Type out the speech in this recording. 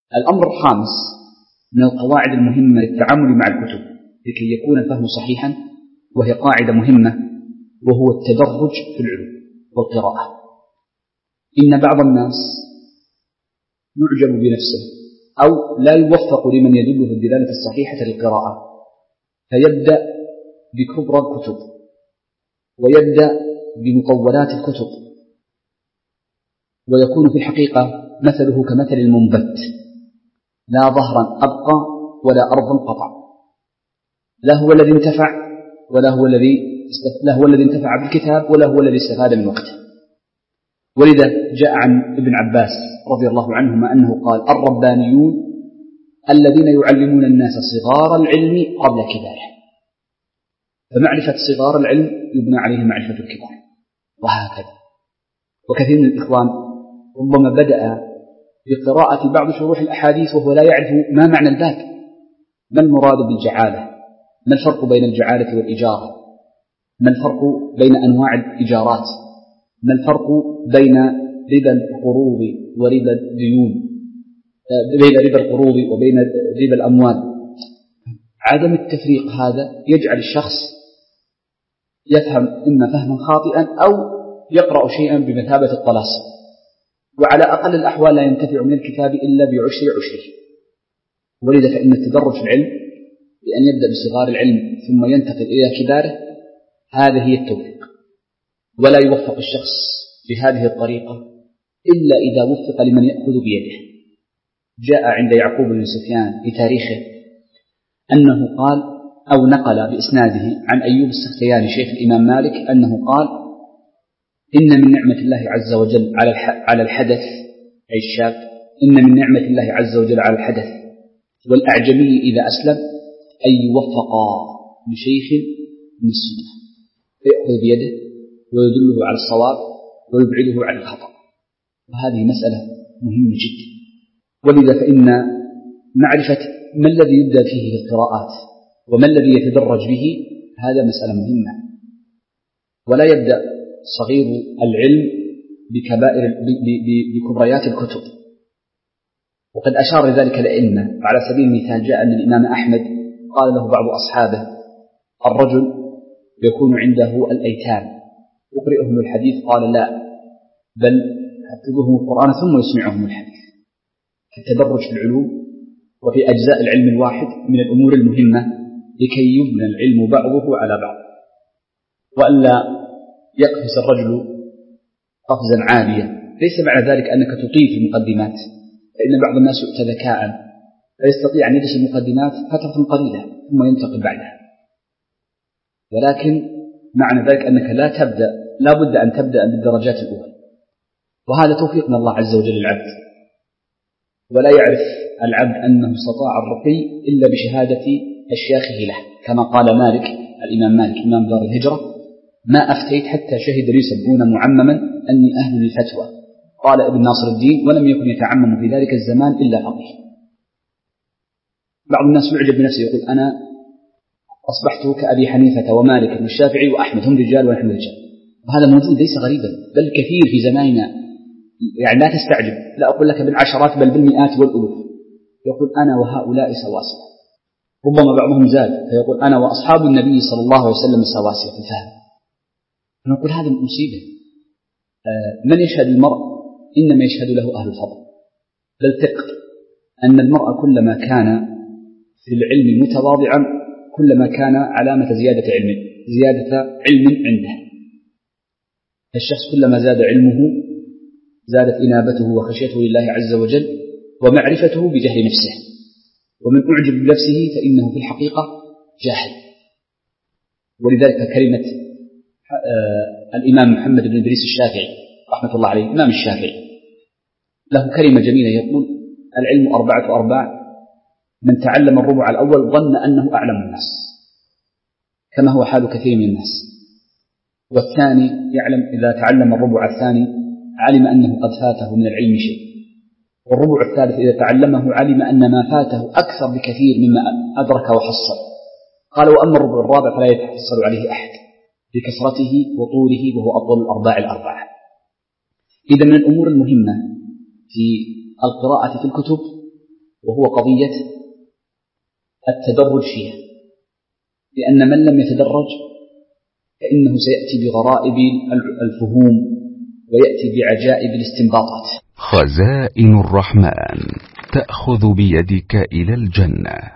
الأمر الخامس من القواعد المهمة للتعامل مع الكتب لكي يكون الفهم صحيحا، وهي قاعدة مهمة، وهو التدرج في العلوم والقراءة. إن بعض الناس يعجب بنفسه أو لا يوفق لمن يدله الدلالة الصحيحة للقراءة، فيبدأ بكبرى الكتب ويبدأ بمطولات الكتب، ويكون في الحقيقة مثله كمثل المنبت، لا ظهرا أبقى ولا أرضا قطع، لا هو الذي انتفع بالكتاب ولا هو الذي استفاد من وقته. ولذا جاء عن ابن عباس رضي الله عنهما أنه قال: الربانيون الذين يعلمون الناس صغار العلم قبل كباره. فمعرفة صغار العلم يبنى عليه معرفة الكبار، وهكذا. وكثير من الإخوان ربما بدأ بقراءة بعض شروح الأحاديث وهو لا يعرف ما معنى الباب، ما المراد بالجعالة، ما الفرق بين الجعالة والإجارة، ما الفرق بين أنواع الإجارات، ما الفرق بين ربا القروض وربا الديون، بين ربا القروض وبين ربا الأموال. عدم التفريق هذا يجعل الشخص يفهم إما فهما خاطئا أو يقرأ شيئا بمثابة الطلاسم، وعلى أقل الأحوال لا ينتفع من الكتاب إلا بعشر عشره. ولذا فإن التدرج في العلم بأن يبدأ بصغار العلم ثم ينتقل إلى كباره، هذا هي التوفيق. ولا يوفق الشخص بهذه الطريقة إلا إذا وفق لمن يأخذ بيده. جاء عند يعقوب بن سفيان في تاريخه أنه قال، أو نقل بإسناده عن أيوب السختياني شيخ الإمام مالك أنه قال: إن من نعمة الله عز وجل على الحدث، أي الشاب، إن من نعمة الله عز وجل على الحدث والأعجمي إذا أسلم أن يوفق بشيخ من السنة فيأخذ بيده ويدله على الصواب ويبعده عن الخطأ. وهذه مسألة مهمة جدا. ولذا فإن معرفة ما الذي يبدأ فيه القراءات وما الذي يتدرج به هذا مسألة مهمة. ولا يبدأ صغير العلم بكبريات الكتب. وقد أشار ذلك الأئمة. على سبيل المثال جاء أن الإمام أحمد قال له بعض أصحابه: الرجل يكون عنده الأيتام يقرئهم الحديث، قال: لا، بل حفظهم القرآن ثم يسمعهم الحديث. التدرج في العلوم وفي أجزاء العلم الواحد من الأمور المهمة لكي يبنى العلم بعضه على بعض، وألا يقفز الرجل قفزا عاليا. ليس معنى ذلك أنك تطيل في المقدمات، فإن بعض الناس يؤتى ذكاء فيستطيع أن يدرس المقدمات فترة قليلة ثم ينتقل بعدها. ولكن معنى ذلك أنك لا بد أن تبدأ بالدرجات الأولى، وهذا توفيق من الله عز وجل للعبد. ولا يعرف العبد أنه استطاع الرقي إلا بشهادة أشياخه له، كما قال مالك، الإمام مالك إمام دار الهجرة: ما أفتيت حتى شهد لي 70 معمما أني أهل للفتوى. قال ابن ناصر الدين: ولم يكن يتعمم في ذلك الزمان إلا فقيه. بعض الناس يعجب بنفسه يقول: أنا أصبحت كأبي حنيفة ومالك والشافعي وأحمد، هم رجال ونحن رجال. وهذا موجود ليس غريبا، بل كثير في زماننا. يعني لا تستعجب، لا أقول لك بالعشرات بل بالمئات والألوف. يقول: أنا وهؤلاء سواسية. ربما بعضهم زاد فيقول: أنا وأصحاب النبي صلى الله عليه وسلم سواسية في الفهم. فنقول هذا مصيبة. من يشهد المرء إنما يشهد له أهل الفضل. بل ثق أن المرء كلما كان في العلم متواضعا كلما كان علامة زيادة علم عنده. الشخص كلما زاد علمه زادت إنابته وخشيته لله عز وجل ومعرفته بجهل نفسه. ومن أعجب بنفسه فإنه في الحقيقة جاهل. ولذلك كلمة الإمام محمد بن إدريس الشافعي رحمة الله عليه، الإمام الشافعي، له كلمة جميلة يقول: العلم 4 أرباع، من تعلم الربع الأول ظن أنه أعلم الناس، كما هو حال كثير من الناس. والثاني يعلم إذا تعلم الربع الثاني علم أنه قد فاته من العلم شيء، والربع الثالث إذا تعلمه علم أن ما فاته أكثر بكثير مما أدرك وحصل. قال: وأما الربع الرابع فلا يتحصل عليه أحد بكثرته وطوله، وهو أفضل الأرباع الأربعة. إذا من الأمور المهمة في القراءة في الكتب وهو قضية التدرج فيها، لأن من لم يتدرج فإنه سيأتي بغرائب الفهوم ويأتي بعجائب الاستنباطات. خزائن الرحمن تأخذ بيدك إلى الجنة.